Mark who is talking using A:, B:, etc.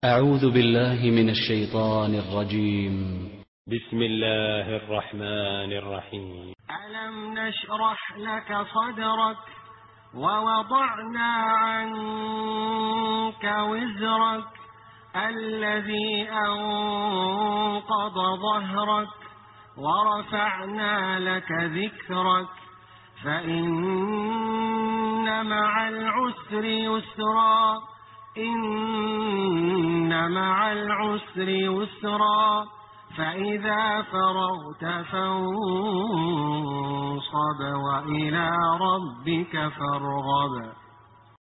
A: أعوذ بالله من الشيطان الرجيم.
B: بسم الله الرحمن الرحيم.
C: ألم نشرح لك صدرك ووضعنا عنك وزرك الذي أنقض ظهرك ورفعنا لك ذكرك فإن مع العسر يسرا إن مع العسر يسرا فإذا فرغت فانصب وإلى ربك فارغب